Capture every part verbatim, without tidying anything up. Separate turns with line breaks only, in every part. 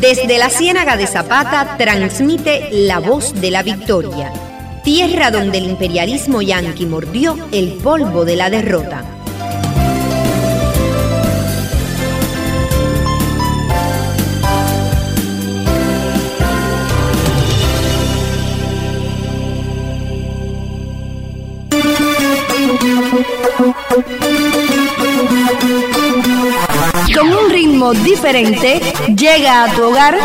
Desde la Ciénaga de Zapata transmite La Voz de la Victoria, tierra donde el imperialismo yanqui mordió el polvo de la derrota.
Con un ritmo diferente, llega a tu hogar.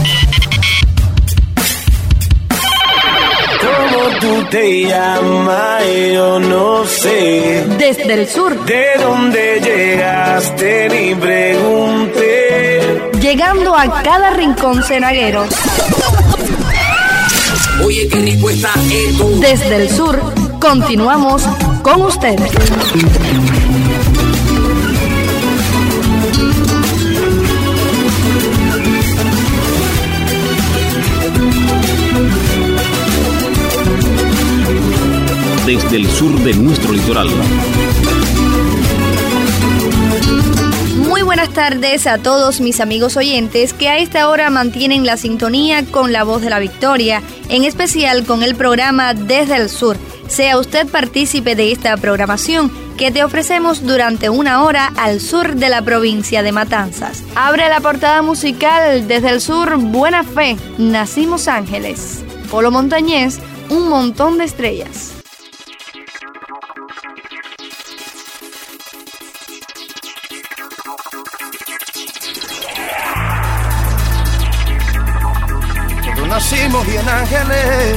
¿Cómo tú te llamas? Yo no sé.
Desde el sur.
¿De dónde llegaste? Ni pregunté.
Llegando a cada rincón cenaguero.
Oye, qué rico está esto.
Desde el sur, continuamos con ustedes.
Desde el sur de nuestro litoral.
Muy buenas tardes a todos mis amigos oyentes que a esta hora mantienen la sintonía con La Voz de la Victoria, en especial con el programa Desde el Sur. Sea usted partícipe de esta programación que te ofrecemos durante una hora al sur de la provincia de Matanzas. Abre la portada musical Desde el Sur, Buena Fe, Nacimos Ángeles. Polo Montañés, Un Montón de Estrellas.
Nacimos bien ángeles,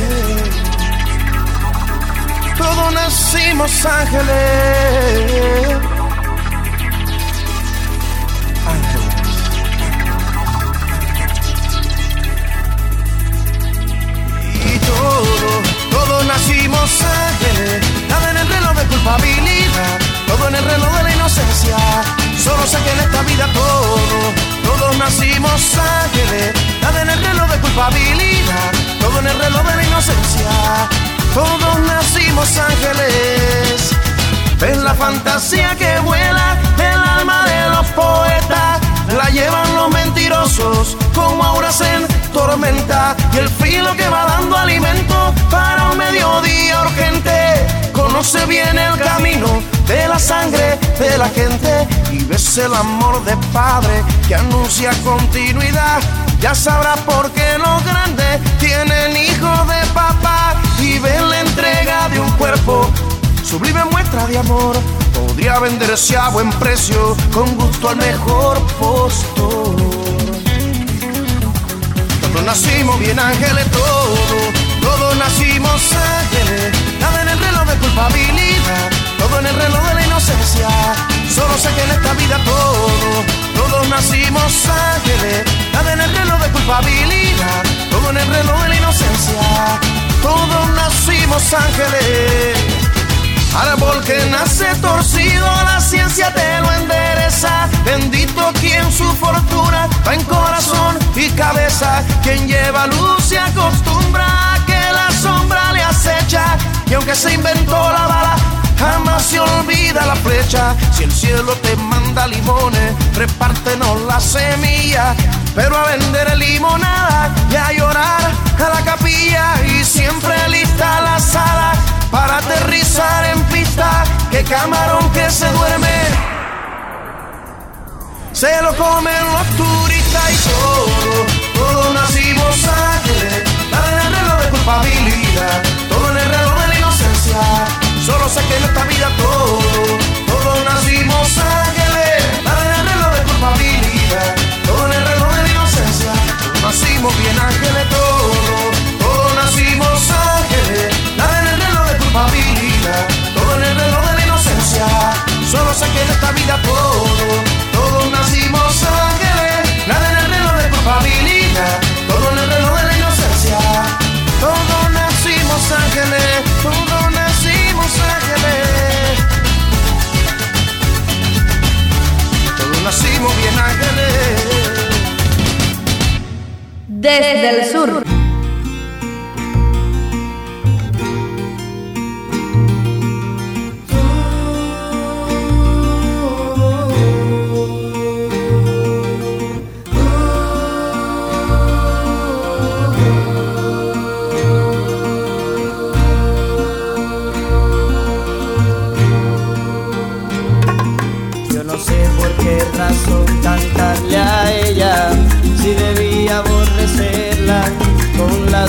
todos nacimos ángeles, ángeles. Y todos, todos nacimos ángeles, nada en el reloj de culpabilidad, todo en el reloj de la inocencia. Solo sé que en esta vida todos, todos nacimos ángeles, nada en el reloj de culpabilidad, todo en el reloj de la inocencia. Todos nacimos ángeles. Ves la fantasía que vuela, el alma de los poetas, la llevan los mentirosos como auras en tormenta, y el filo que va dando alimento para un mediodía urgente. Conoce bien el camino de la sangre de la gente y ves el amor de padre que anuncia continuidad. Ya sabrás por qué los grandes tienen hijos de papá y ven la entrega de un cuerpo, sublime muestra de amor. Podría venderse a buen precio con gusto al mejor postor. Todos nacimos bien ángeles, todos, todos nacimos ángeles, nada en el reloj de culpabilidad, todo en el reloj de la inocencia. Solo sé que en esta vida todos, todos nacimos ángeles, nada en el reloj de culpabilidad, todo en el reloj de la inocencia. Todos nacimos ángeles. Árbol que nace torcido, la ciencia te lo endereza. Bendito quien su fortuna va en corazón y cabeza, quien lleva luz se acostumbra a que la sombra le acecha, y aunque se inventó la bala, jamás se olvida la flecha. Si el cielo te manda limones, repártenos la semilla, pero a vender limonada y a llorar a la capilla, y siempre lista la sala para aterrizar en pista, que camarón que se duerme se lo comen los turistas. Y todos, todos nacimos ángeles, nada en el reloj de culpabilidad, todo en el reloj de la inocencia. Solo sé que en esta vida todos, todos nacimos ángeles, nada en el reloj de culpabilidad, todo en el reloj de la inocencia. Nacimos bien ángeles todos, todos nacimos ángeles, nada en el reloj de culpabilidad, todo en el reloj de la inocencia. Solo sé que en esta vida todos, todos nacimos ángeles, nada en el reloj de culpabilidad, todo en el reloj de la inocencia. Todos nacimos ángeles, todos nacimos ángeles, todos nacimos bien ángeles.
Desde el sur.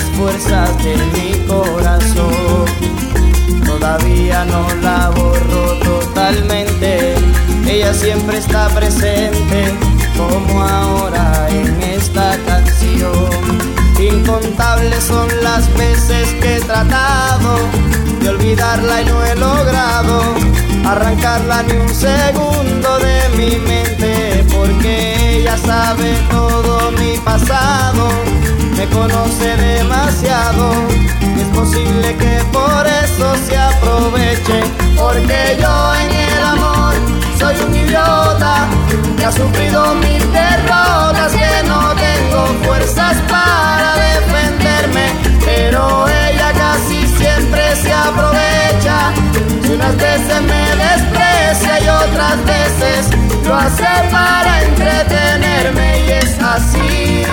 fuerzas de mi corazón. Todavía no la borro totalmente, ella siempre está presente, como ahora en esta canción. Incontables son las veces que he tratado de olvidarla y no he logrado arrancarla ni un segundo de mi mente, porque ella sabe todo mi pasado, me conoce demasiado, y es posible que por eso se aproveche, porque yo en el amor soy un idiota que ha sufrido mil derrotas, que no tengo fuerzas para defenderme, pero ella casi siempre se aprovecha. Si unas veces me desprecia y otras veces lo hace para entretenerme, y es así.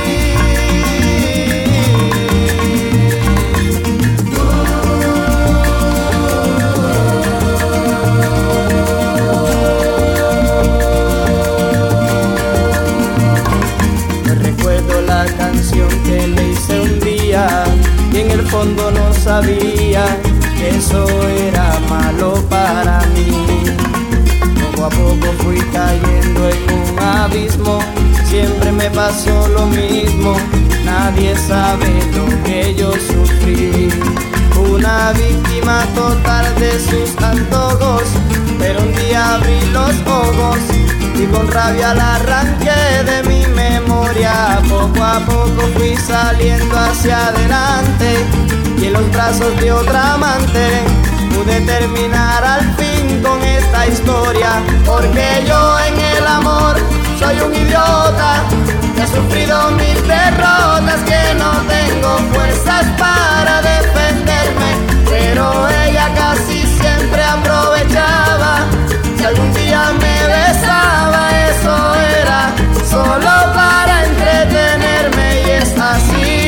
Recuerdo la canción que le hice un día y en el fondo no sabía que eso era malo para mí. Poco a poco fui cayendo en un abismo, siempre me pasó lo mismo, nadie sabe lo que yo sufrí. Una víctima total de sus antojos, pero un día abrí los ojos y con rabia la arranqué de mi memoria. Poco a poco fui saliendo hacia adelante y en los brazos de otra amante pude terminar al fin con esta historia, porque yo en el amor soy un idiota que ha sufrido mil derrotas, que no tengo fuerzas para defenderme, pero ella casi siempre aprovechaba. Si algún día me besaba, eso era solo para entretenerme, y es así.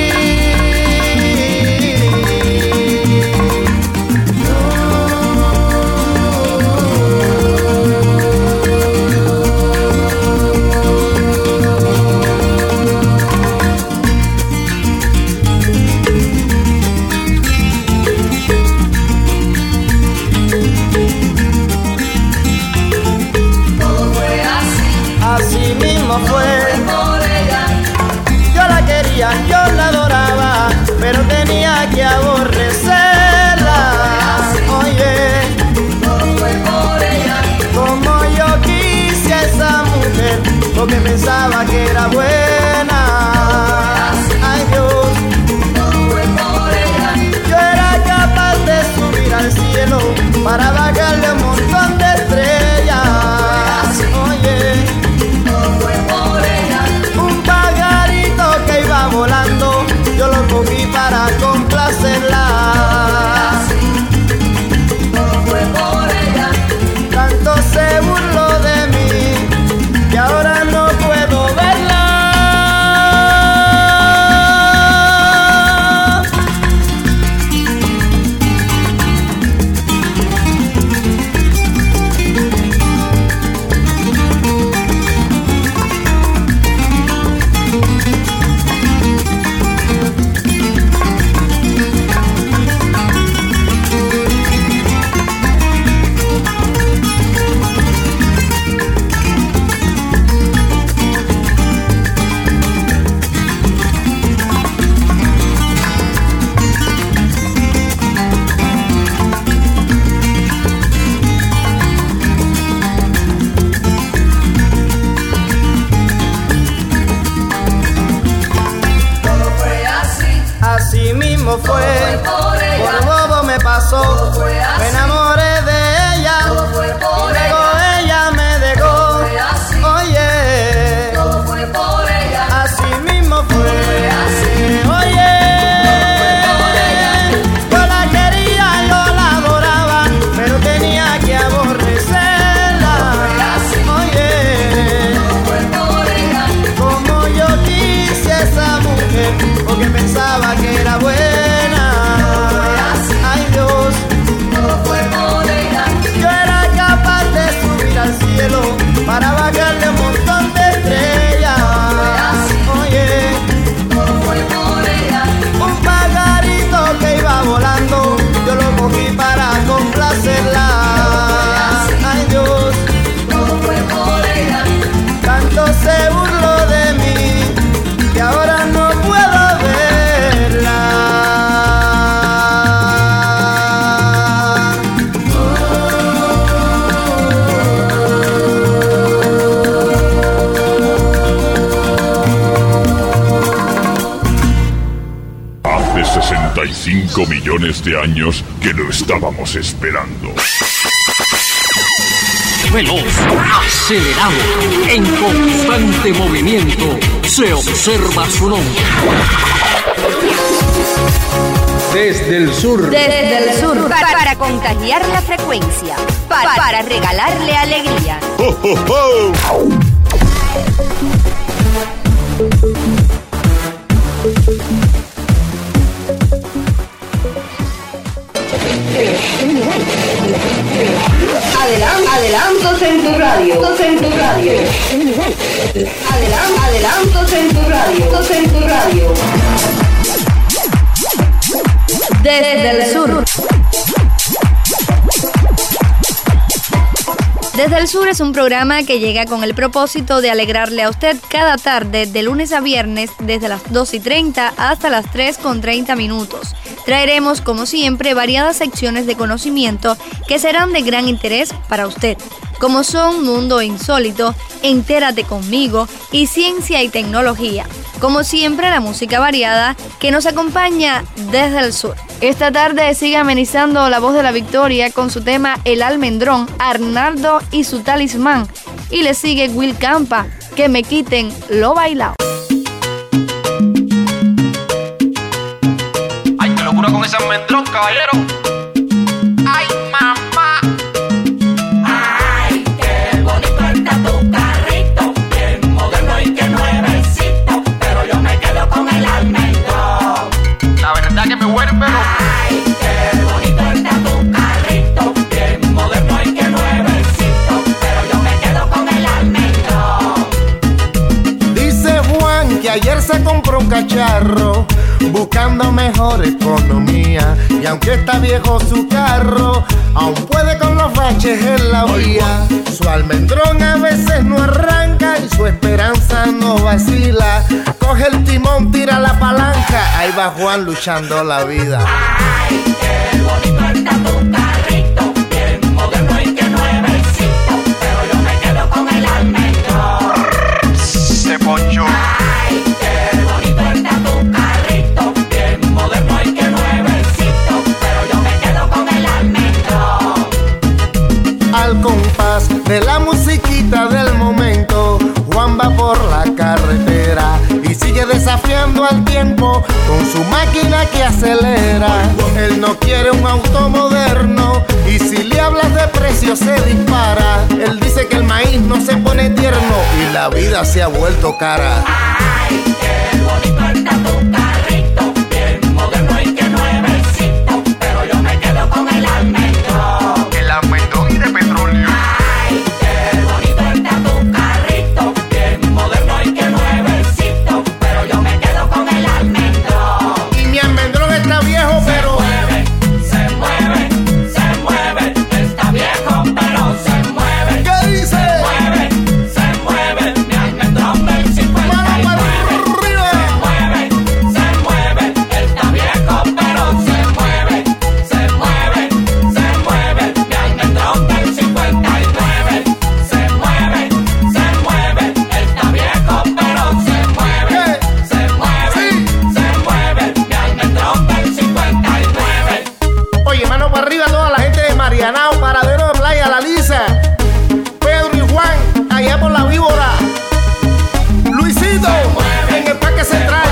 Fue por ella. Yo la quería, yo la adoraba, pero tenía que aborrecerla. Oye, todo fue por ella. Como yo quise a esa mujer, porque pensaba que era buena. Ay Dios, todo fue por ella. Yo era capaz de subir al cielo para bajarle un montón de estrellas. Oye, volando, yo lo cogí para complacerla. Todo fue por ella. Tanto se burló de mí y ahora no puedo verla.
cinco millones de años que lo estábamos esperando.
Veloz, acelerado, en constante movimiento, se observa su nombre.
Desde el sur.
Desde el sur. Para, para contagiar la frecuencia. Para, para regalarle alegría.
¡Oh, oh, oh!
Adelan- adelantos en tu radio. En tu radio. Adelan- adelantos en tu radio. En tu radio.
Desde el sur. Desde el Sur es un programa que llega con el propósito de alegrarle a usted cada tarde de lunes a viernes desde las dos y treinta hasta las tres con treinta minutos. Traeremos como siempre variadas secciones de conocimiento que serán de gran interés para usted, como son Mundo Insólito, Entérate Conmigo y Ciencia y Tecnología. Como siempre, la música variada que nos acompaña desde el sur. Esta tarde sigue amenizando la voz de la victoria con su tema El Almendrón, Arnaldo y su talismán. Y le sigue Will Campa, Que me quiten lo bailado.
Ay, qué locura con ese almendrón, caballero. Ay, mamá.
Ay, qué bonito está tu carrito, bien moderno y qué nuevecito, pero yo me quedo con el almendrón.
La verdad que me vuelve loco.
Ay, qué bonito está tu carrito, bien moderno y qué nuevecito, pero yo me quedo con el almendrón.
Dice Juan que ayer se compró un cacharro buscando mejor economía, y aunque está viejo su carro, aún puede con los baches en la vía. Su almendrón a veces no arranca y su esperanza no vacila. Coge el timón, tira la palanca, ahí va Juan luchando la vida.
Ay, qué bonito está tu carrito, bien moderno y qué nuevecito, pero yo me quedo con el almendrón.
Se ponchó.
Ay, qué bonito está tu carrito, bien moderno y qué nuevecito, pero yo me quedo con el almendrón.
Al compás de la musiquita del momento, Juan va por la carretera y sigue desafiando al tiempo con su máquina que acelera. Él no quiere un auto moderno y si le hablas de precio se dispara. Él dice que el maíz no se pone tierno y la vida se ha vuelto cara.
Ay, qué bonito está tu carrito, bien moderno y qué nuevecito, pero yo me quedo con el almendrón.
El almendrón y de petróleo.
Ay, qué bonito está tu carrito, bien moderno y qué nuevecito, pero yo me quedo con el almendrón.
Y mi almendrón está viejo, pero
Se mueve, se mueve, está viejo, pero se mueve.
¿qué dice?
Se mueve, se mueve, mi almendrón del cincuenta y nueve. Se mueve, se mueve, está viejo, pero se mueve. Se mueve, se mueve, mi almendrón del cincuenta y nueve. Se mueve, se mueve, está viejo, pero se mueve. Se mueve, se mueve, mi almendrón del cincuenta y nueve.
Oye, mano para arriba a toda la gente de Marianao, Paradero de Playa La Lisa, Pedro y Juan, allá por la Víbora, Luisito, en el Parque Central.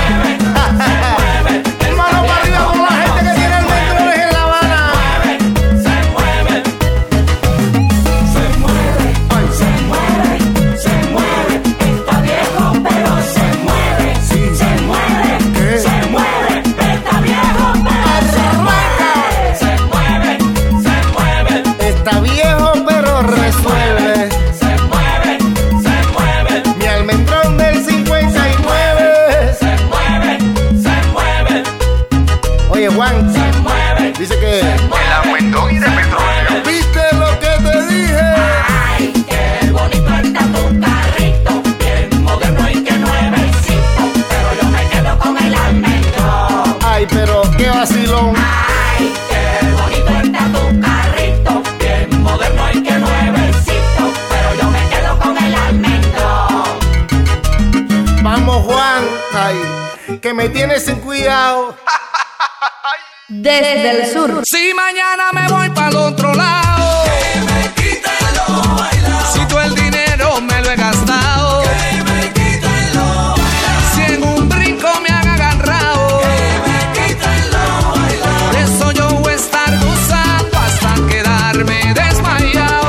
Mano para arriba a toda la gente que tiene almendrones en La Habana.
Se mueve, se mueve, se mueve, se mueve, está viejo pero se mueve, se mueve, se mueve, está viejo pero se mueve, se mueve, se mueve,
Está viejo pero resuelve.
se mueve, se mueve,
Mi almendrón del cincuenta y nueve.
se mueve, se mueve,
Oye, Juan,
se mueve,
dice que
El almendrón y de petróleo.
¿viste lo que te dije?
Ay, qué bonito está tu carrito, bien moderno y qué nuevecito, pero yo me quedo con el almendrón.
Ay, pero qué vacilón.
Ay, qué bonito está tu carrito, bien moderno y qué nuevecito, pero yo me quedo con el almendrón.
Vamos, Juan. Ay, que me tienes sin cuidado.
Desde el sur.
Si mañana me voy para el otro lado,
que me quiten lo bailado.
Si todo el dinero me lo he gastado,
que me quiten lo bailado.
Si en un brinco me han agarrado,
que me quiten lo bailado.
Por eso yo voy a estar gozando hasta quedarme desmayado.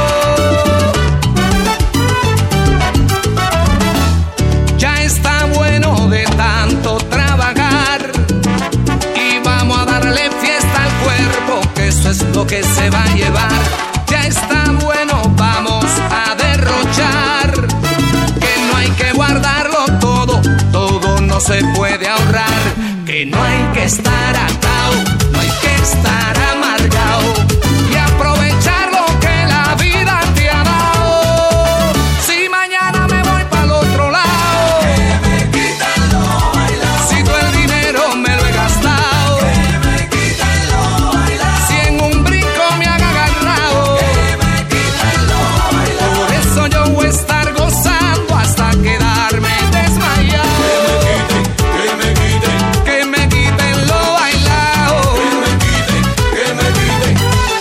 Ya está bueno de tanto trabajar y vamos a darle fiesta al cuerpo, que eso es lo que se va a llevar. Ya está bueno, vamos a derrochar, que no hay que guardarlo todo, todo no se puede ahorrar, que no hay que estar atado, no hay que estar amargado y aprovechar lo que la vida te ha dado. Si mañana me voy para el otro lado,
que me quiten lo bailado.
Si todo el dinero me lo he gastado,
que me quiten lo bailado.
Si en un brinco me han agarrado,
que me quiten lo bailado.
por eso yo voy a estar gozando hasta quedarme desmayado.
Que me quiten,
Que me quiten lo bailado,
que me quiten, que me quiten.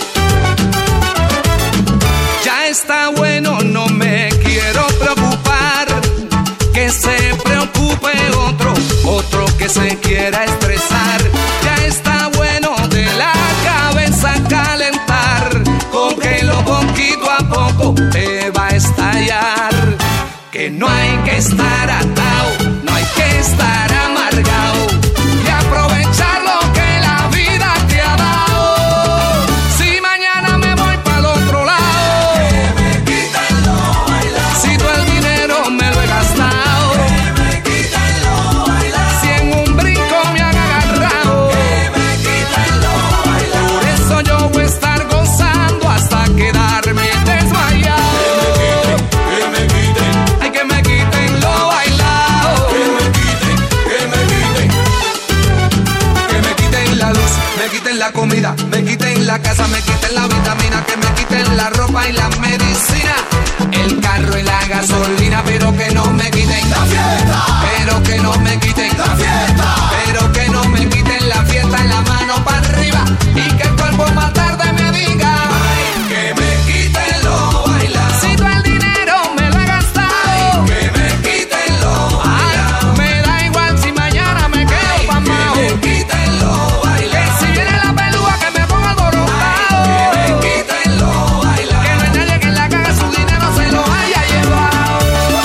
ya está bueno, no me quiero preocupar, que se preocupe otro, otro que se quiera estresar. Ya está bueno de la cabeza calentar, cógelo poquito a poco, te va a estallar. Que no hay que estar atado, no hay que estar amargado y aprovechar lo que la vida te ha dado. Si mañana me voy para el otro lado,
Que me quiten lo bailado.
si todo el dinero me lo he gastado,
Que me quiten lo bailado.
si en un brinco me han agarrado,
Que me quiten lo bailado.
por eso yo voy a estar gozando hasta quedarme desmayado.
Que me quiten,
Ay, que me quiten lo bailado,
que me quiten, que me quiten.
que me quiten la luz, me quiten la comida, me quiten la casa, me quiten la vitamina, que me quiten la ropa y la medicina, el carro y la gasolina, pero que no me quiten
La fiesta,
pero que no me quiten
la fiesta.
pero que no me quiten la fiesta, en la mano para arriba y que el cuerpo más tarde me diga,
Que me quiten lo bailado.
si todo el dinero me lo he gastado,
Que me quiten lo bailado.
ay, me da igual si mañana me quedo pasmao,
Que me quiten lo
que
bailado.
si viene la pelúa que me ponga
Que
alborotado,
me quiten lo
que
bailado.
no hay nadie que en la caga su dinero se lo haya llevado,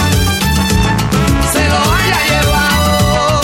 se lo haya llevado.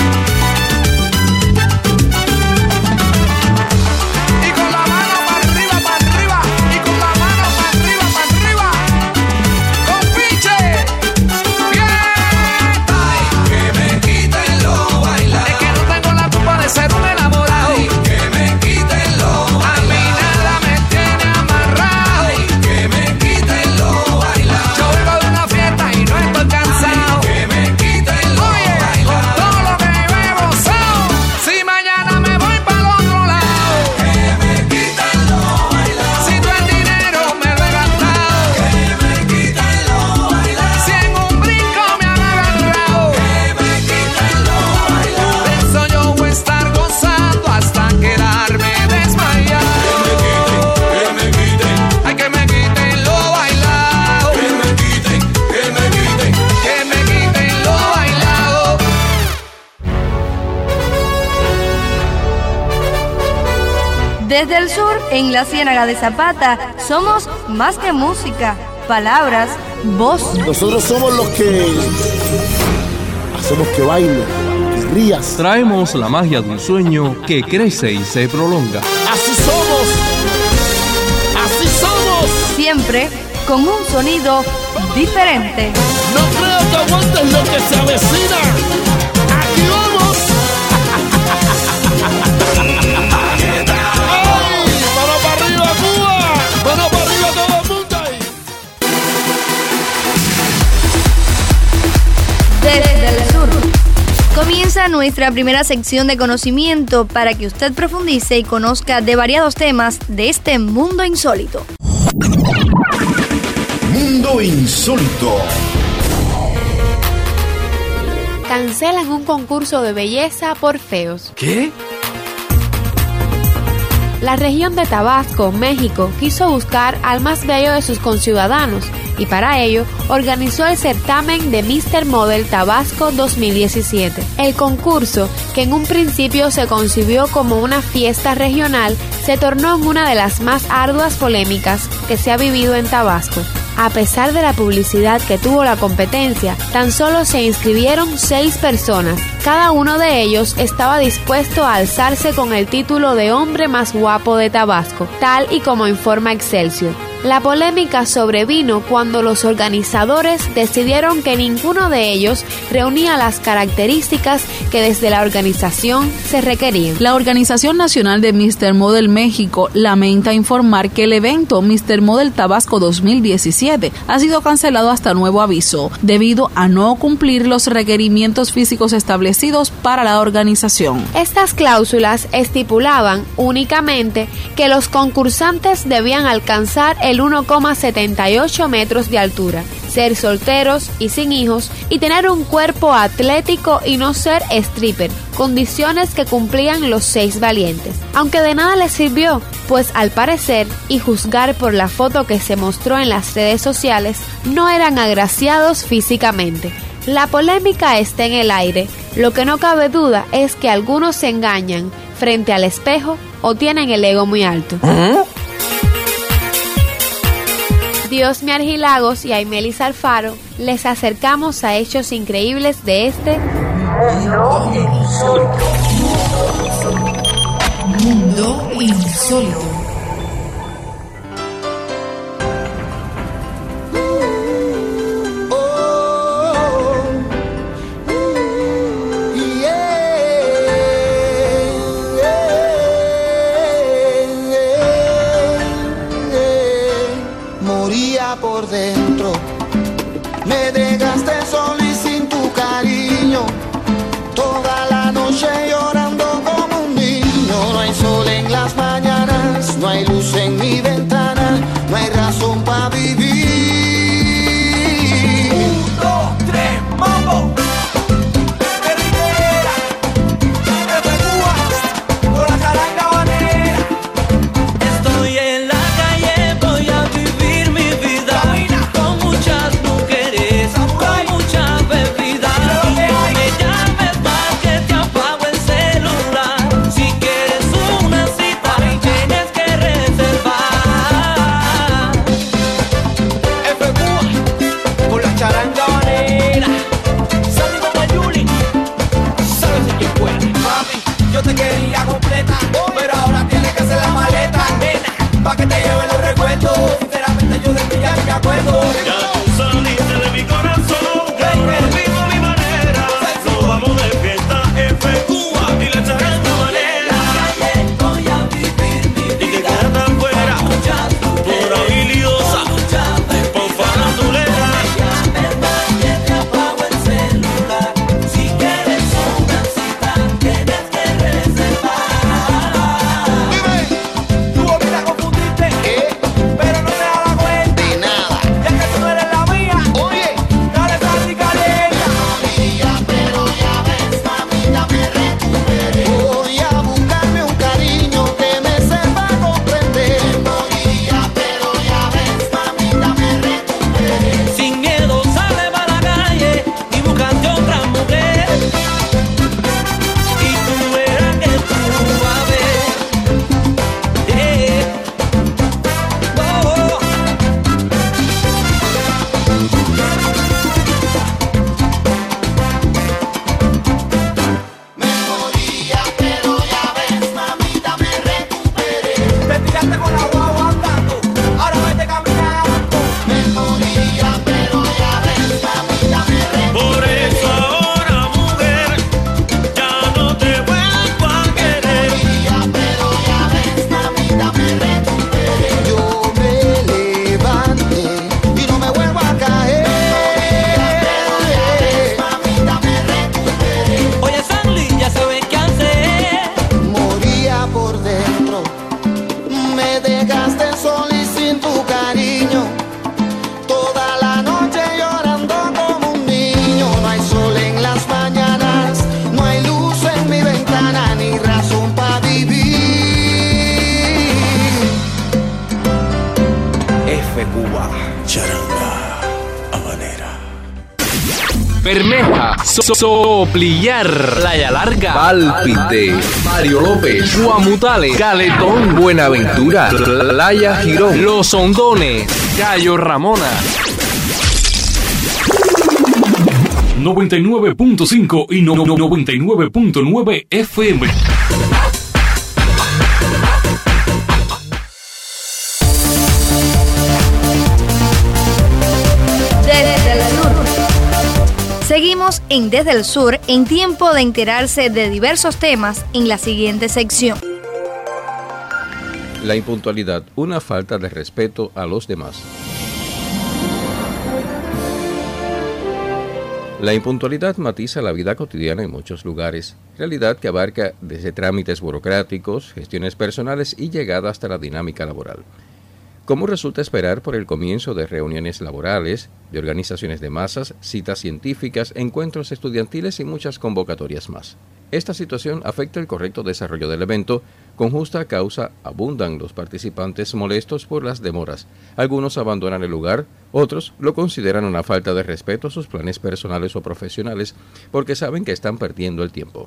Y con la mano para arriba, para arriba, y con la mano para arriba, para arriba, con pinche, bien.
Que me quiten lo bailado.
Es que no tengo la culpa de ser un enamorado,
Que me quiten lo
a mí
bailado.
nada me tiene amarrado.
Que me quiten lo bailado.
Yo vengo de una fiesta y no estoy cansado.
Que me quiten lo
Oye, con
bailado.
todo lo que yo he gozado, si mañana me voy para el otro lado,
Que me quiten lo bailado.
si todo el dinero me lo he gastado,
Que me quiten lo bailado.
si en un brinco me han agarrado,
Que me quiten lo bailado.
por eso yo voy a estar gozando hasta quedarme desmayado.
Que me quiten,
Ay, que me quiten lo bailado,
que me quiten, que me quiten.
que me quiten lo bailado.
Desde el sur, en la Ciénaga de Zapata, somos más que música, palabras, voz.
Nosotros somos los que hacemos que baile, que rías.
Traemos la magia de un sueño que crece y se prolonga.
Así somos. Así somos.
Siempre con un sonido diferente.
No creo que aguantes lo que se avecina. Aquí vamos. ¡Ay! ¡Mano para arriba, Cuba! ¡Mano para arriba todo el mundo ahí!
Desde el sur. Comienza nuestra primera sección de conocimiento para que usted profundice y conozca de variados temas de este mundo insólito.
Mundo insólito.
Cancelan un concurso de belleza por feos.
¿Qué?
La región de Tabasco, México, quiso buscar al más bello de sus conciudadanos y para ello organizó el certamen de míster Model Tabasco dos mil diecisiete. El concurso, que en un principio se concibió como una fiesta regional, se tornó en una de las más arduas polémicas que se ha vivido en Tabasco. A pesar de la publicidad que tuvo la competencia, tan solo se inscribieron seis personas. Cada uno de ellos estaba dispuesto a alzarse con el título de hombre más guapo de Tabasco, tal y como informa Excelsior. La polémica sobrevino cuando los organizadores decidieron que ninguno de ellos reunía las características que desde la organización se requerían.
La Organización Nacional de míster Model México lamenta informar que el evento míster Model Tabasco dos mil diecisiete ha sido cancelado hasta nuevo aviso, debido a no cumplir los requerimientos físicos establecidos para la organización.
Estas cláusulas estipulaban únicamente que los concursantes debían alcanzar el uno coma setenta y ocho metros de altura, ser solteros y sin hijos y tener un cuerpo atlético y no ser stripper, condiciones que cumplían los seis valientes. Aunque de nada les sirvió, pues al parecer, y juzgar por la foto que se mostró en las redes sociales, no eran agraciados físicamente. La polémica está en el aire. Lo que no cabe duda es que algunos se engañan frente al espejo o tienen el ego muy alto. ¿Ah? Diosmi Argilagos y Aimelis Alfaro les acercamos a hechos increíbles de este
Mundo Insólito. Mundo Insólito.
Por dentro, me dejaste solo y sin tu cariño, toda la noche llorando como un niño. No hay sol en las mañanas, no hay luz en mi ventana, no hay razón para vivir. Un, dos, tres, mambo. Pero no te das cuenta de nada, ya que tú no eres
Café Cuba, charanga, habanera.
Bermeja, so Soplillar, Playa Larga,
Pálpite, Mario López,
Guamutales, Caletón,
Buenaventura, Playa Girón,
Los Hondones, Cayo Ramona.
noventa y nueve punto cinco y no, no, noventa y nueve punto nueve F M.
Desde el sur. Seguimos en Desde el Sur en tiempo de enterarse de diversos temas en la siguiente sección.
La impuntualidad, una falta de respeto a los demás. La impuntualidad matiza la vida cotidiana en muchos lugares, realidad que abarca desde trámites burocráticos, gestiones personales y llegada hasta la dinámica laboral. Como resulta esperar por el comienzo de reuniones laborales, de organizaciones de masas, citas científicas, encuentros estudiantiles y muchas convocatorias más. Esta situación afecta el correcto desarrollo del evento. Con justa causa abundan los participantes molestos por las demoras. Algunos abandonan el lugar, otros lo consideran una falta de respeto a sus planes personales o profesionales porque saben que están perdiendo el tiempo.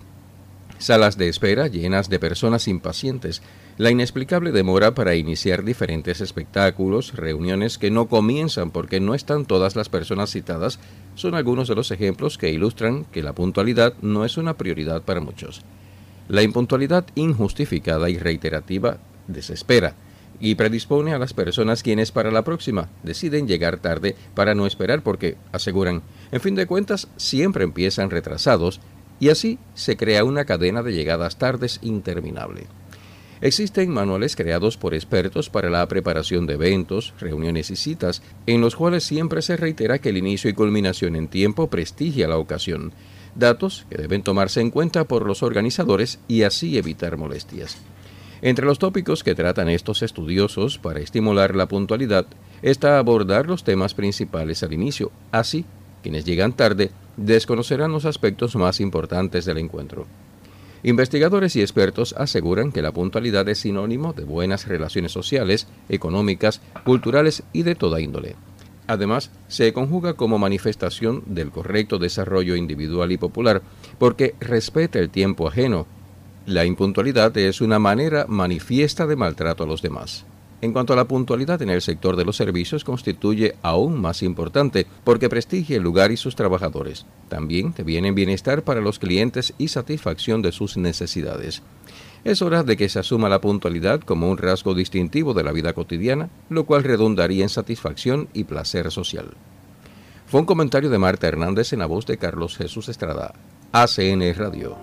Salas de espera llenas de personas impacientes, la inexplicable demora para iniciar diferentes espectáculos, reuniones que no comienzan porque no están todas las personas citadas, son algunos de los ejemplos que ilustran que la puntualidad no es una prioridad para muchos. La impuntualidad injustificada y reiterativa desespera y predispone a las personas quienes para la próxima deciden llegar tarde para no esperar porque, aseguran, en fin de cuentas siempre empiezan retrasados y así se crea una cadena de llegadas tardes interminable. Existen manuales creados por expertos para la preparación de eventos, reuniones y citas, en los cuales siempre se reitera que el inicio y culminación en tiempo prestigia la ocasión, datos que deben tomarse en cuenta por los organizadores y así evitar molestias. Entre los tópicos que tratan estos estudiosos para estimular la puntualidad está abordar los temas principales al inicio, así quienes llegan tarde desconocerán los aspectos más importantes del encuentro. Investigadores y expertos aseguran que la puntualidad es sinónimo de buenas relaciones sociales, económicas, culturales y de toda índole. Además, se conjuga como manifestación del correcto desarrollo individual y popular porque respeta el tiempo ajeno. La impuntualidad es una manera manifiesta de maltrato a los demás. En cuanto a la puntualidad en el sector de los servicios, constituye aún más importante porque prestigia el lugar y sus trabajadores. También deviene en bienestar para los clientes y satisfacción de sus necesidades. Es hora de que se asuma la puntualidad como un rasgo distintivo de la vida cotidiana, lo cual redundaría en satisfacción y placer social. Fue un comentario de Marta Hernández en la voz de Carlos Jesús Estrada, A C N Radio.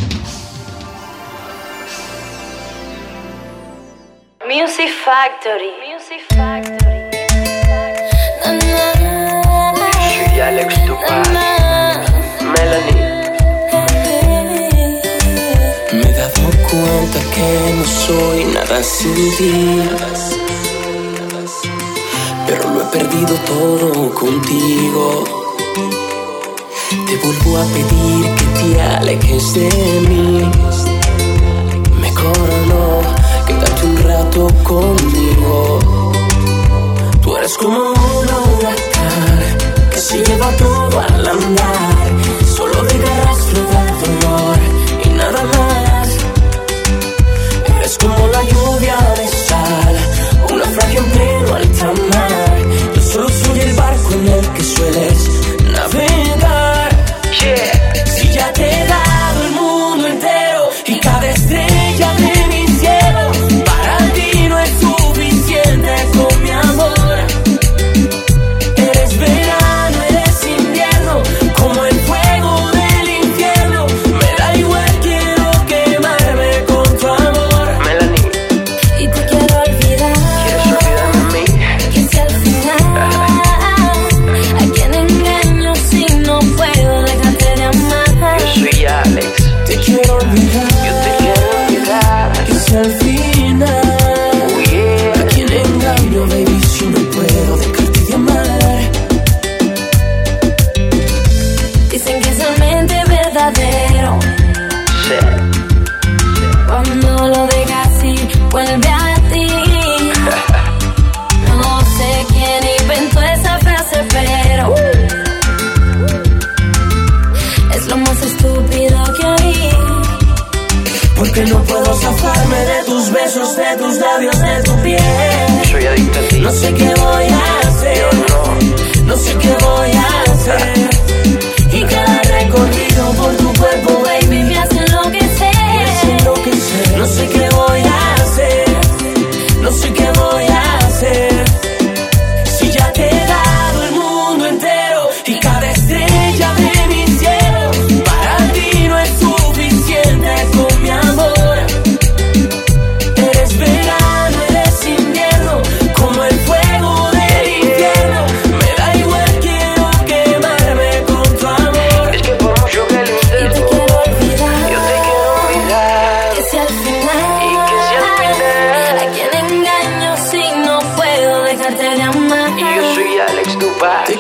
Music Factory. Music Factory.
Soy Alex Tupac. Melanie.
Me he dado cuenta que no soy nada sin ti, pero lo he perdido todo contigo. Te vuelvo a pedir que te alejes de mí. Mejor no. Quédate un rato conmigo. Tú eres como un huracán que se lleva todo al andar. Solo deja rastro de dolor y nada más. Eres como la lluvia de sal, un naufragio en pleno alta mar. Yo solo soy el barco en el que sueles navegar. Yeah. Si ya te he dado el mundo entero y cada estrella de mi cielo, para ti no es suficiente con mi amor. Eres verano, eres invierno, como el fuego del infierno. Me da igual, quiero quemarme con tu amor.
Melanie.
Y te quiero olvidar.
¿Quieres olvidarme a mí?
Que si al final a quien engaño si no puedo dejarte de amar.
Yo soy Alex.
Te quiero olvidar.
Yo te quiero olvidar.
Que si al final
Oh yeah.
a quien engaño, baby, si no puedo dejarte de amar.
Dicen que es realmente verdadero.
Sí.
Cuando lo dejas ir, vuelve a ti. No sé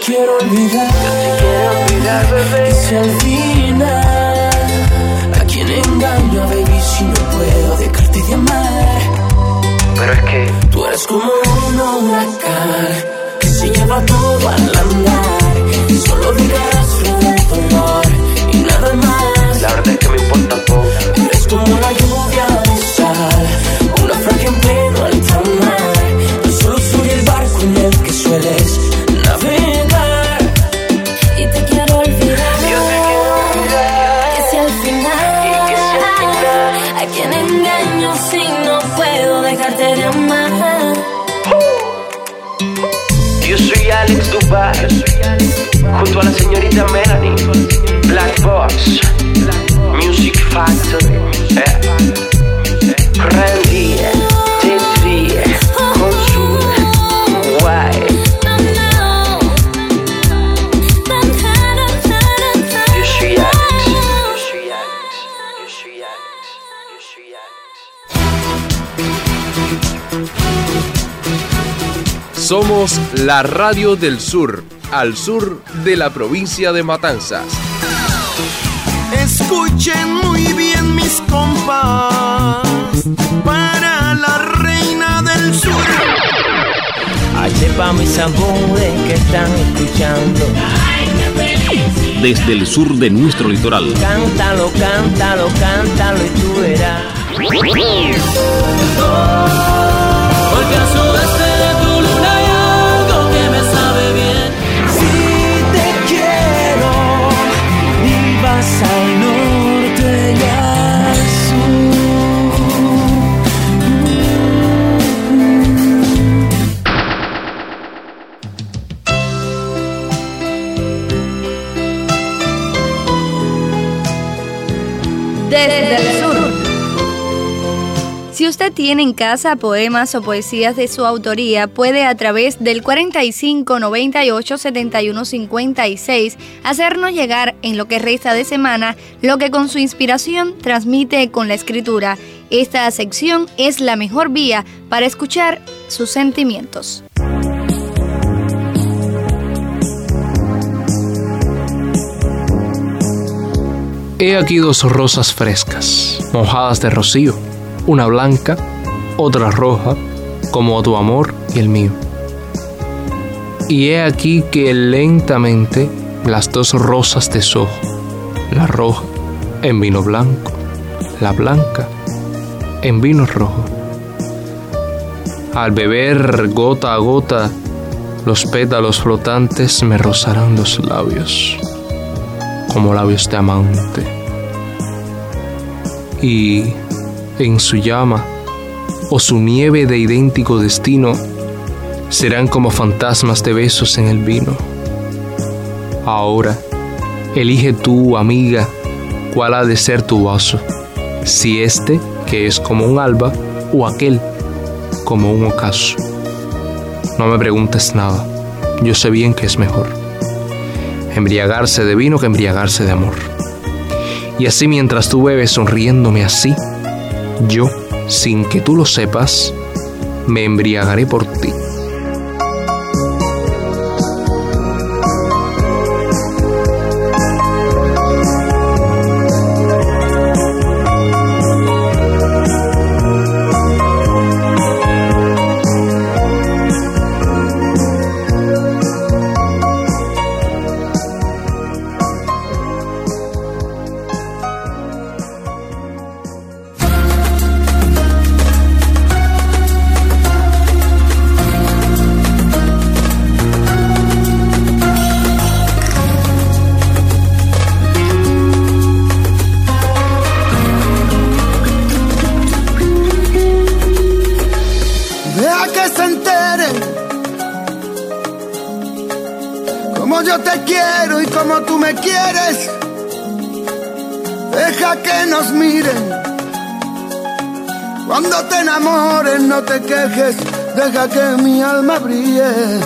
quiero olvidar, yo te quiero olvidar, bebé. Y si al final a quien engaño, baby, si no puedo dejarte de amar. Pero es que tú eres como un huracán que se lleva todo al andar y solo digas de dolor y nada más. La verdad es que me importa poco. Eres como la lluvia de sal, un naufragio en pleno alta mar. Yo solo soy el barco en el que sueles navegar
y te quiero olvidar. Yo te quiero olvidar. Que si al final, y que si al final a quien engaño si no puedo dejarte de amar.
Yo soy Alex Dubai, junto a la señorita Melanie, Black Box, Music Factory, eh. Randy, Tetri, Consul, Guay. Yo soy Alex, yo soy Alex, yo soy Alex, yo soy Alex.
Somos la radio del sur, al sur de la provincia de Matanzas.
Escuchen muy bien mis compas, para la reina del sur.
Hace pa' mis amores que están escuchando.
Desde el sur de nuestro litoral.
Cántalo, cántalo, cántalo y tú verás.
Porque al sudeste de tu luna hay algo que me sabe bien.
Si te quiero y vas al norte y al
Desde el sur. Si usted tiene en casa poemas o poesías de su autoría, puede a través del cuarenta y cinco, noventa y ocho, setenta y uno, cincuenta y seis hacernos llegar en lo que resta de semana lo que con su inspiración transmite con la escritura. Esta sección es la mejor vía para escuchar sus sentimientos.
He aquí dos rosas frescas, mojadas de rocío, una blanca, otra roja, como tu amor y el mío. Y he aquí que lentamente las dos rosas deshojo, la roja en vino blanco, la blanca en vino rojo. Al beber gota a gota, los pétalos flotantes me rozarán los labios, como labios de amante. Y en su llama o su nieve de idéntico destino serán como fantasmas de besos en el vino. Ahora, elige tú, amiga, cuál ha de ser tu vaso, si este, que es como un alba, o aquel, como un ocaso. No me preguntes nada, yo sé bien que es mejor embriagarse de vino que embriagarse de amor. Y así mientras tú bebes sonriéndome así, yo, sin que tú lo sepas, me embriagaré por ti.
Yo te quiero y como tú me quieres. Deja que nos miren. Cuando te enamores no te quejes. Deja que mi alma brille.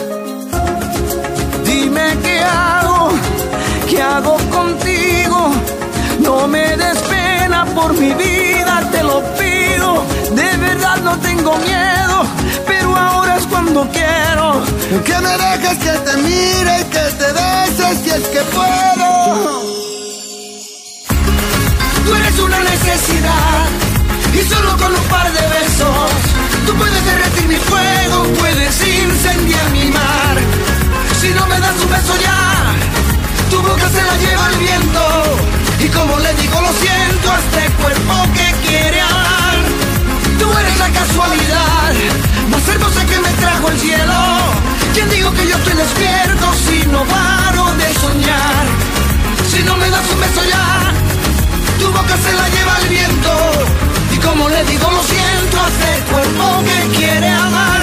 Dime qué hago, qué hago contigo. No me des pena por mi vida, te lo pido. De verdad no tengo miedo, pero ahora es cuando quiero.
que me dejes que te mire y que te beses si es que puedo. Tú eres una necesidad y solo con un par de besos tú puedes derretir mi fuego, puedes incendiar mi mar. Si no me das un beso ya, tu boca se la lleva el viento. Y como le digo lo siento a este cuerpo que quiere amar. Tú eres la casualidad más hermosa que me trajo el cielo. ¿Quién digo que yo estoy despierto si no paro de soñar? Si no me das un beso ya, tu boca se la lleva el viento. Y como le digo lo siento a este cuerpo que quiere amar.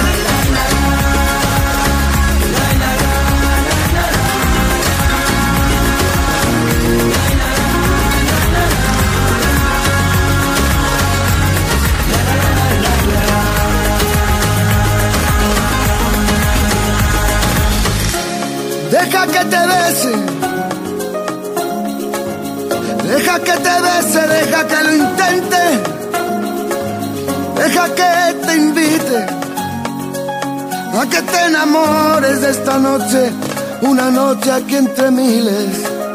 Deja que te bese, deja que te bese, deja que lo intente, deja que te invite a que te enamores de esta noche, una noche aquí entre miles.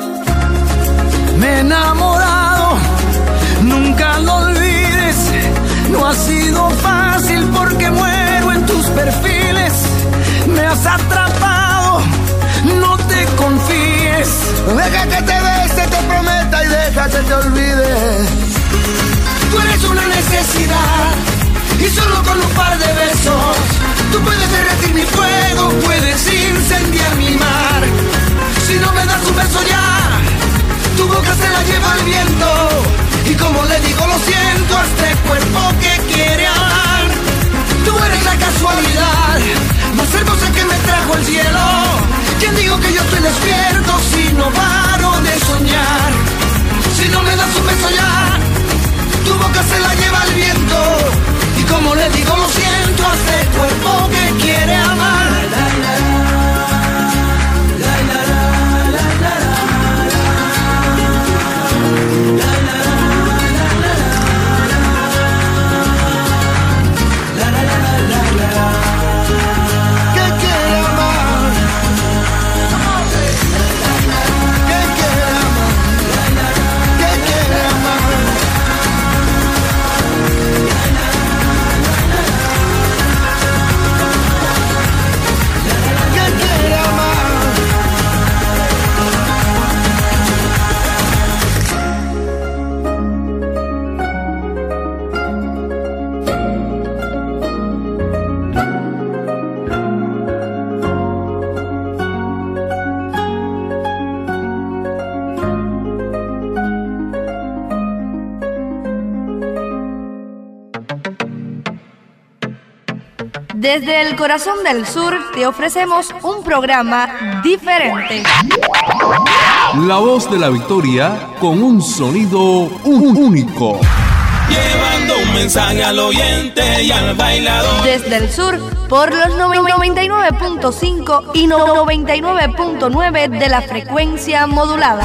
Me he enamorado, nunca lo olvides, no ha sido fácil porque muero en tus perfiles, me has atrapado. No te confíes, deja que te bese, te prometa y deja que te olvides. Tú eres una necesidad y solo con un par de besos tú puedes derretir mi fuego, puedes incendiar mi mar. Si no me das un beso ya, tu boca se la lleva el viento. Y como le digo lo siento a este cuerpo que quiere amar. Tú eres la casualidad más hermosa que me trajo el cielo. ¿Quién digo que yo estoy despierto si no paro de soñar? Si no me das un beso ya, tu boca se la lleva el viento. Y como le digo lo siento a este cuerpo que quiere amar.
Desde el corazón del sur te ofrecemos un programa diferente.
La voz de la victoria con un sonido único.
Llevando un mensaje al oyente y al bailador.
Desde el sur por los noventa y nueve punto cinco y noventa y nueve punto nueve de la frecuencia modulada.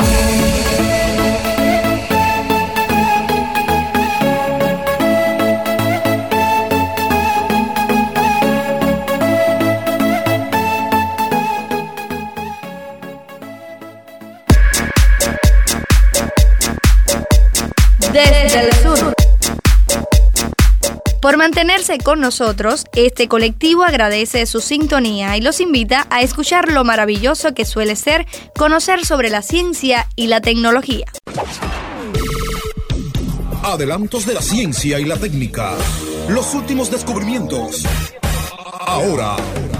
Desde el sur. Por mantenerse con nosotros, este colectivo agradece su sintonía y los invita a escuchar lo maravilloso que suele ser conocer sobre la ciencia y la tecnología.
Adelantos de la ciencia y la técnica. Los últimos descubrimientos. Ahora.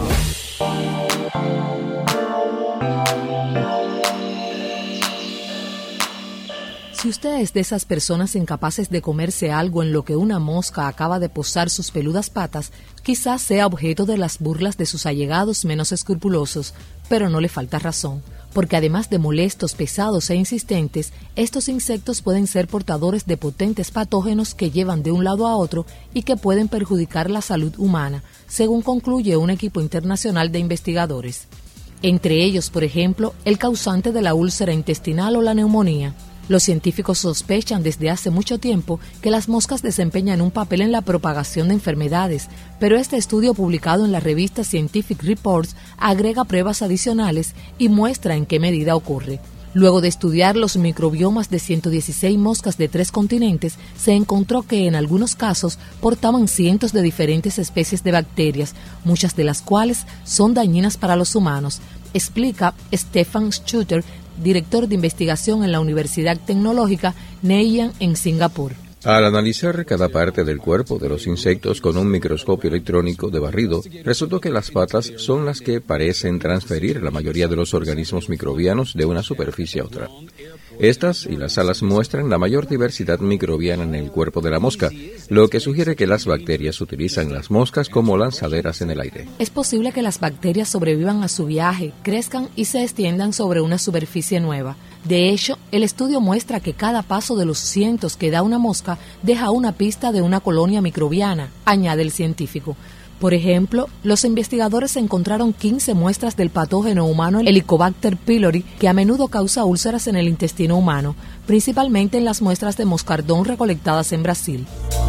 Si usted es de esas personas incapaces de comerse algo en lo que una mosca acaba de posar sus peludas patas, quizás sea objeto de las burlas de sus allegados menos escrupulosos, pero no le falta razón, porque además de molestos, pesados e insistentes, estos insectos pueden ser portadores de potentes patógenos que llevan de un lado a otro y que pueden perjudicar la salud humana, según concluye un equipo internacional de investigadores. Entre ellos, por ejemplo, el causante de la úlcera intestinal o la neumonía. Los científicos sospechan desde hace mucho tiempo que las moscas desempeñan un papel en la propagación de enfermedades, pero este estudio publicado en la revista Scientific Reports agrega pruebas adicionales y muestra en qué medida ocurre. Luego de estudiar los microbiomas de ciento dieciséis moscas de tres continentes, se encontró que en algunos casos portaban cientos de diferentes especies de bacterias, muchas de las cuales son dañinas para los humanos, explica Stefan Schutter, director de investigación en la Universidad Tecnológica Nanyang en Singapur.
Al analizar cada parte del cuerpo de los insectos con un microscopio electrónico de barrido, resultó que las patas son las que parecen transferir la mayoría de los organismos microbianos de una superficie a otra. Estas y las alas muestran la mayor diversidad microbiana en el cuerpo de la mosca, lo que sugiere que las bacterias utilizan las moscas como lanzaderas en el aire.
Es posible que las bacterias sobrevivan a su viaje, crezcan y se extiendan sobre una superficie nueva. De hecho, el estudio muestra que cada paso de los cientos que da una mosca deja una pista de una colonia microbiana, añade el científico. Por ejemplo, los investigadores encontraron quince muestras del patógeno humano Helicobacter pylori, que a menudo causa úlceras en el intestino humano, principalmente en las muestras de moscardón recolectadas en Brasil.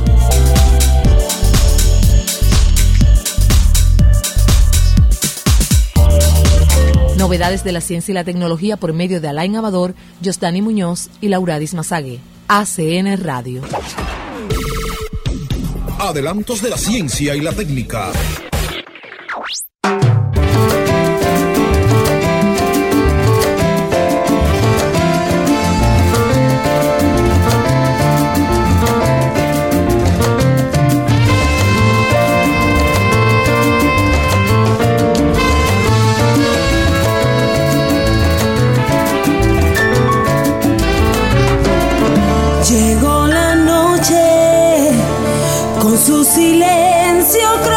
Novedades de la ciencia y la tecnología por medio de Alain Amador, Josdani Muñoz y Lauradis Mazagué. A C N Radio.
Adelantos de la ciencia y la técnica.
Llegó la noche con su silencio cruel.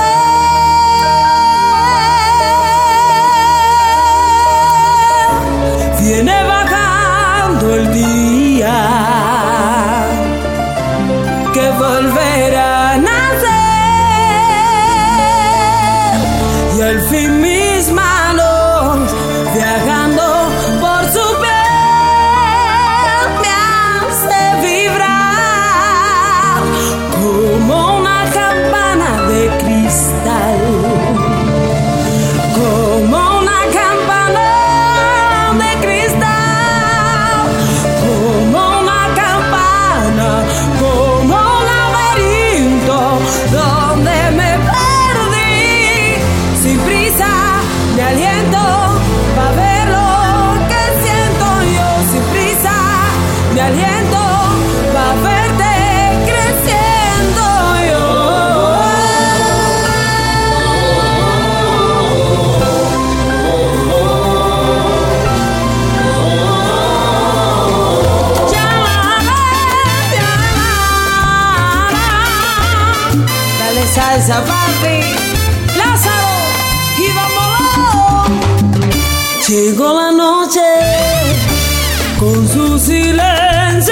Viene bajando el día que volverá a nacer y al fin mis manos viajando por su piel me hace vibrar como una campana de cristal, como una campana de cristal, como una campana, como un laberinto donde me perdí sin prisa, me aliento para ver lo que siento yo, sin prisa, me aliento para verte creciendo yo. Dale salsa, papi, Lázaro, y vámonos. Llegó la noche con su silencio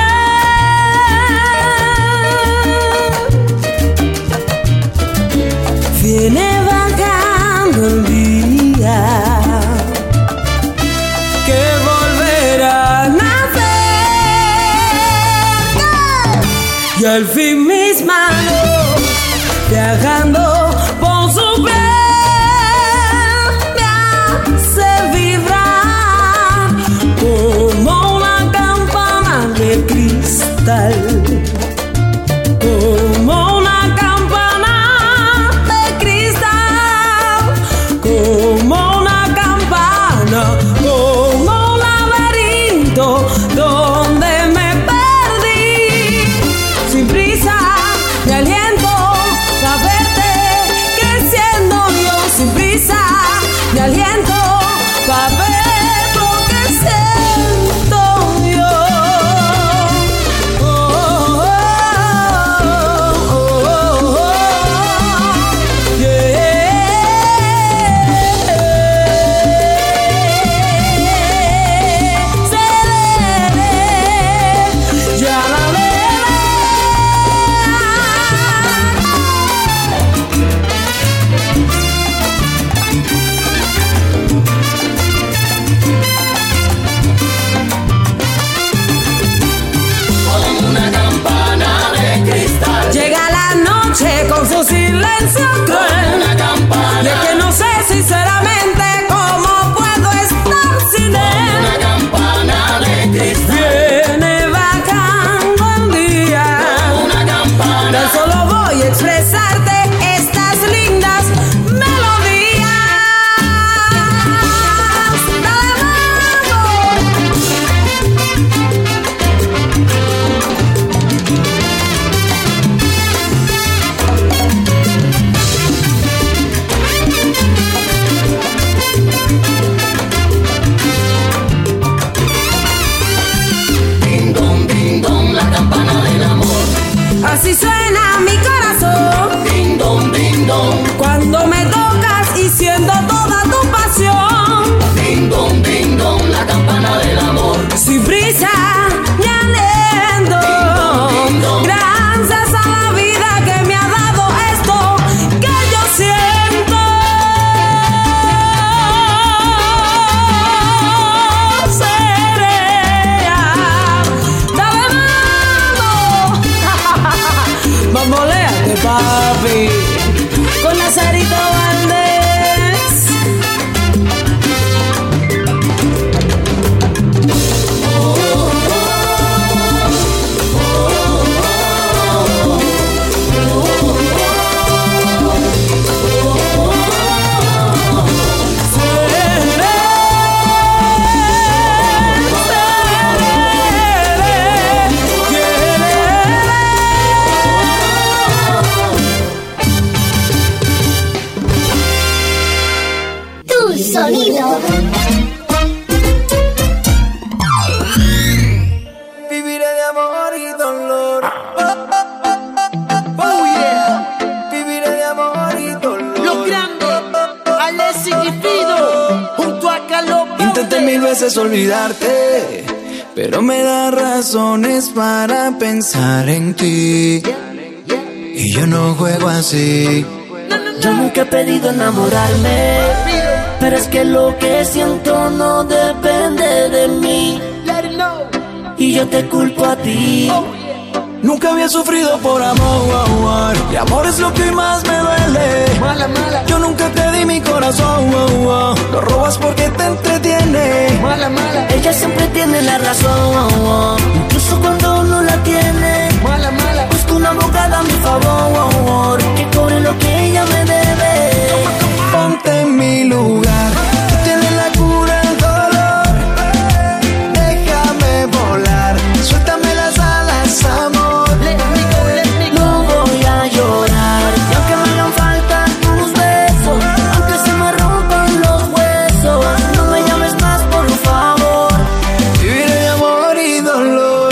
cruel. Viene bajando el día que volverá a nacer y al fin mis manos viajando por su piel me hace vibrar como una campana de cristal, como una campana de cristal, como una campana, como un laberinto donde me perdí sin prisa, me aliento sinceramente, ¿cómo puedo estar sin él?
Una campana de cristal
viene bajando el día.
Una campana.
Tan solo voy a expresarte estas lindas melodías.
Ding dong, ding dong, la campana del amor.
Así suena mi corazón.
Ding dong, ding dong.
Cuando me tocas y siento toda tu pasión.
Ding dong, ding dong, la campana del amor.
Sin prisa ni aliento.
Ding dong, ding dong.
Gracias a la vida que me ha dado esto que yo siento. Serea. Dale mambo. Bamboléate, papi. Con Lazarito Valdés.
Tu sonido.
Viviré de amor y dolor. Oh yeah. Viviré de amor y dolor.
Los grandes, Alessi y Fido, junto a Carlos Ponte.
Intenté mil veces olvidarte, pero me da razones para pensar en ti. Y yo no juego así.
Yo nunca he pedido enamorarme, pero es que lo que siento no depende de mí. Y yo te culpo a ti.
Nunca había sufrido por amor, y amor es lo que más me duele.
Mala, mala.
Yo nunca te di mi corazón, lo robas porque te entretiene.
Mala, mala.
Ella siempre tiene la razón, incluso cuando no la tiene.
Mala, mala.
Busco una abogada a mi favor, que cobre lo que ella me debe.
Ponte en mi lugar, tú tienes la cura del dolor. Déjame volar, suéltame las alas, amor.
No voy a llorar, y aunque me hagan falta tus besos, aunque se me rompan los huesos, no me llames más, por favor.
Viviré de amor y dolor.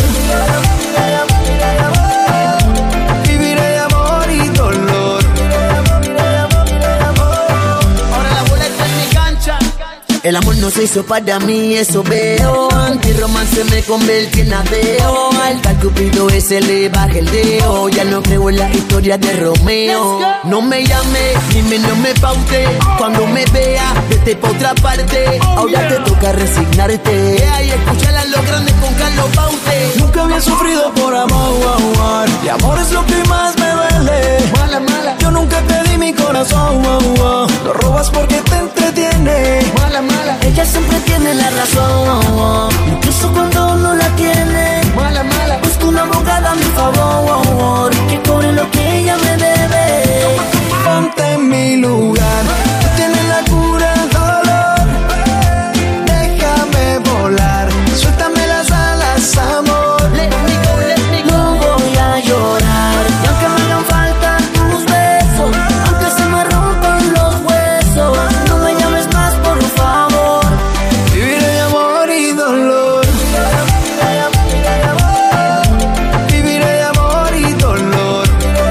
Viviré de amor y dolor.
Ahora la bola está en mi cancha.
El amor no se hizo para mí, eso veo. Antirromance me convertí en ateo. Al tal Cupido ese le baja el dedo. Ya no creo en la historia de Romeo. No me llame, ni no me paute. Cuando me vea, vete pa' otra parte. Ahora te toca resignarte. Y escuchar a los grandes con Carlos Baute.
Nunca había sufrido por amor, y amor es lo que más me duele.
Mala, mala.
Yo nunca te di mi corazón, lo robas porque te entretiene.
Mala, mala.
Ella siempre tiene la razón, incluso cuando no la tiene.
Mala, mala.
Busco una abogada a mi favor, que cobre lo que ella me debe.
Ponte en mi lugar, tú tienes la cura del dolor. Déjame volar, suéltame las alas, amor.
Let me go, let me go. No voy a llorar, y aunque me hagan falta tus besos, aunque se me rompan los huesos, no me llames más, por favor.
Viviré de amor y dolor. Viviré de amor y dolor.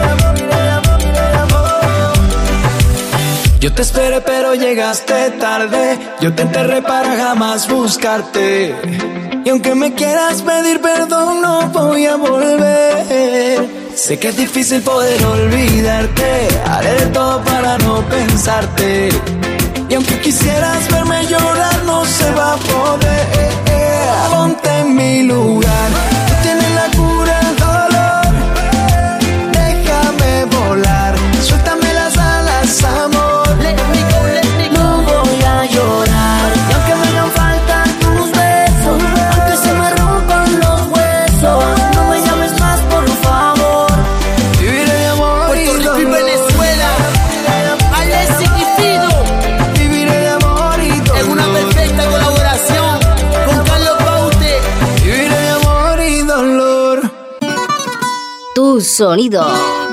Yo te esperé pero llegaste tarde. Yo te enterré para jamás buscarte. Y aunque me quieras pedir perdón, no voy a volver. Sé que es difícil poder olvidarte. Haré de todo para no pensarte. Y aunque quisieras verme llorar, no se va a poder. Ponte en mi lugar, tú tienes la cura del dolor. Déjame volar, suéltame las alas, amor.
Let me go, let me go.
sonido.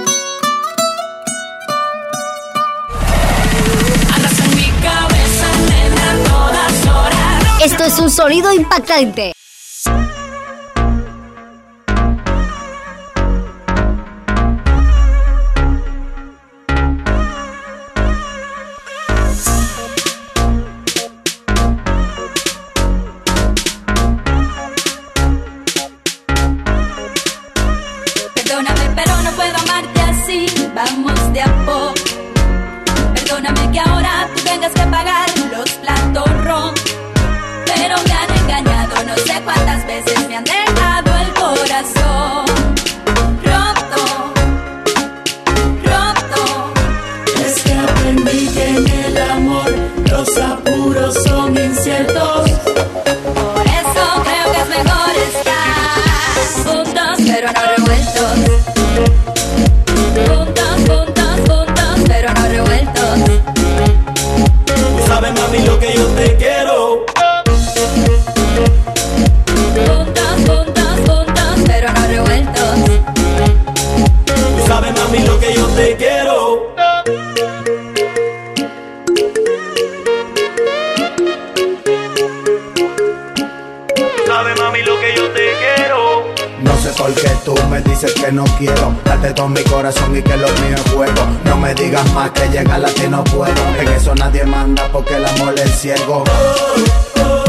Esto es un sonido impactante.
Perdóname, pero no puedo amarte así. Vamos de a poco. Perdóname que ahora tú tengas que pagar los platos rotos. Pero me han engañado, no sé cuántas veces me han dejado el corazón roto, roto.
Es que aprendí que en el amor los apuros son inciertos.
Por eso creo que es mejor estar juntos, pero no revueltos. Juntos, juntos, juntos, pero no revueltos.
Tú sabes, mami, lo que yo te quiero. Mami, lo que yo te quiero. Sabes, mami, lo que yo te quiero.
No sé por qué tú me dices que no quiero darte todo mi corazón y que lo mío es juego. No me digas más que llegar a ti no puedo. En eso nadie manda porque el amor es ciego. Oh, oh.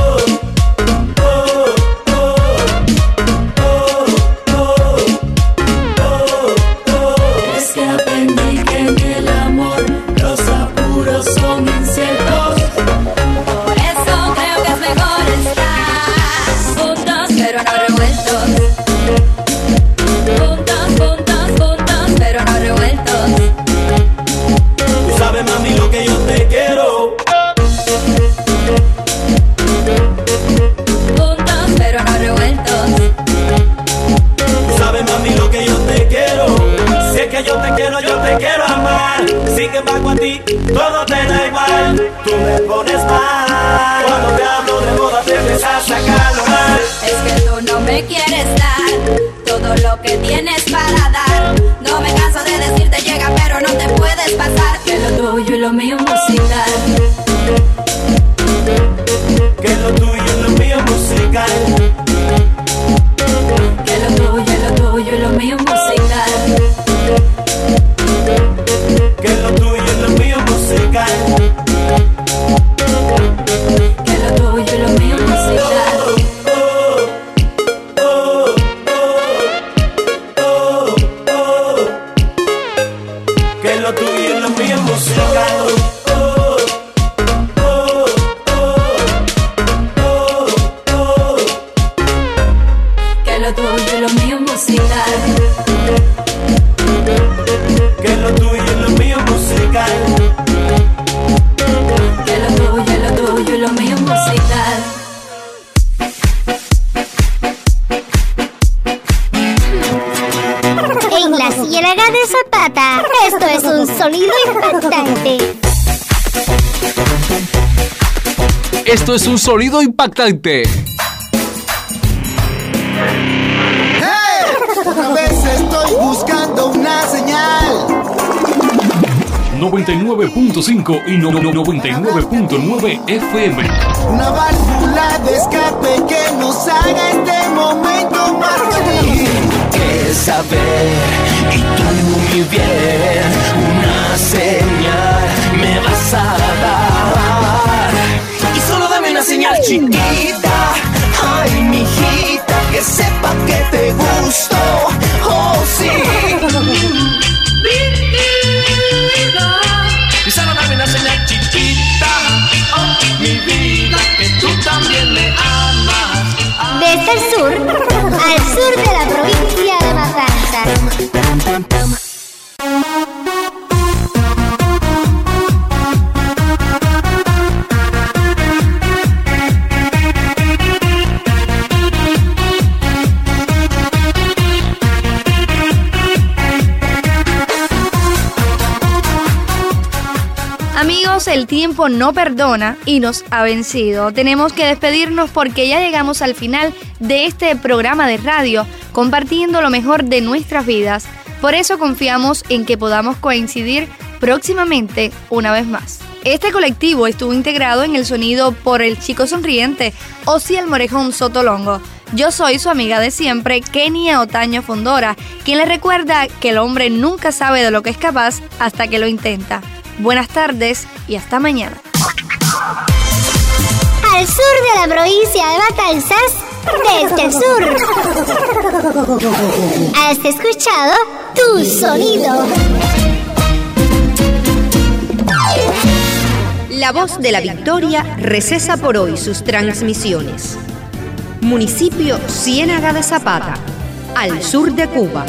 Son inciertos.
Por eso creo que es mejor estar juntos, pero no revueltos. Juntos, juntos, juntos, pero no revueltos.
Tú sabes, mami, lo que yo te quiero.
Juntos, pero no revueltos.
Tú sabes, mami, lo que yo te quiero. Si es que yo te quiero, yo te quiero amar. Sin embargo a ti todo te da igual. Tú me pones mal. Cuando te hablo de moda te empiezas a sacarlo mal.
Es que tú no me quieres dar todo lo que tienes para dar. No me canso de decirte llega pero no te puedes pasar. Que lo tuyo y lo mío musical.
Que lo tuyo y lo mío musical.
Que lo tuyo y lo tuyo y lo mío musical.
Que lo tuyo y lo mío musical.
Que lo tuyo y lo mío musical.
Oh, oh, oh, oh, oh, oh. Que lo tuyo y lo mío musical. Oh, oh, oh, oh, oh.
Que lo tuyo y lo mío musical.
Que lo tuyo y lo mío musical.
Que lo tuyo y lo tuyo y lo mío musical.
En la Ciénaga de Zapata, esto es un sonido impactante.
Esto es un sonido impactante.
Otra vez estoy buscando una señal.
noventa y nueve punto cinco y no, no, noventa y nueve punto nueve F M.
Una válvula de escape que nos haga este momento más feliz.
Que saber y tú muy bien una señal me vas a dar. Y solo dame una señal chiquita. Ay, mijita, que sepa que te gusto. Oh, sí. Y solo dame una señal chiquita. Oh, mi vida, que tú también me amas.
Desde el sur al sur de la provincia de Matanzas.
Amigos, el tiempo no perdona y nos ha vencido. Tenemos que despedirnos porque ya llegamos al final de este programa de radio, compartiendo lo mejor de nuestras vidas. Por eso confiamos en que podamos coincidir próximamente una vez más. Este colectivo estuvo integrado en el sonido por el chico sonriente Osiel Morejón Sotolongo. Yo soy su amiga de siempre, Kenia Otaño Fondora, quien le recuerda que el hombre nunca sabe de lo que es capaz hasta que lo intenta. Buenas tardes y hasta mañana.
Al sur de la provincia de Matanzas, desde el sur. Has escuchado Tu Sonido.
La Voz de la Victoria recesa por hoy sus transmisiones. Municipio Ciénaga de Zapata, al sur de Cuba.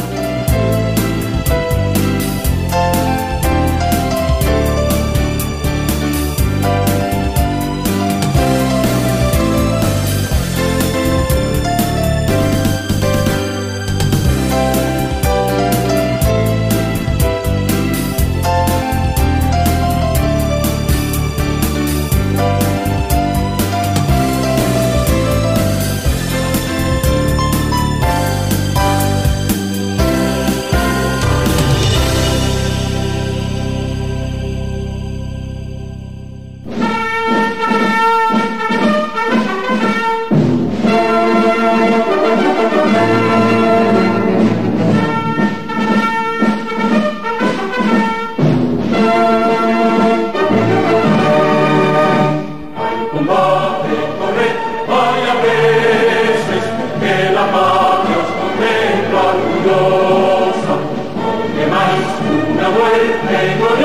Una vuelta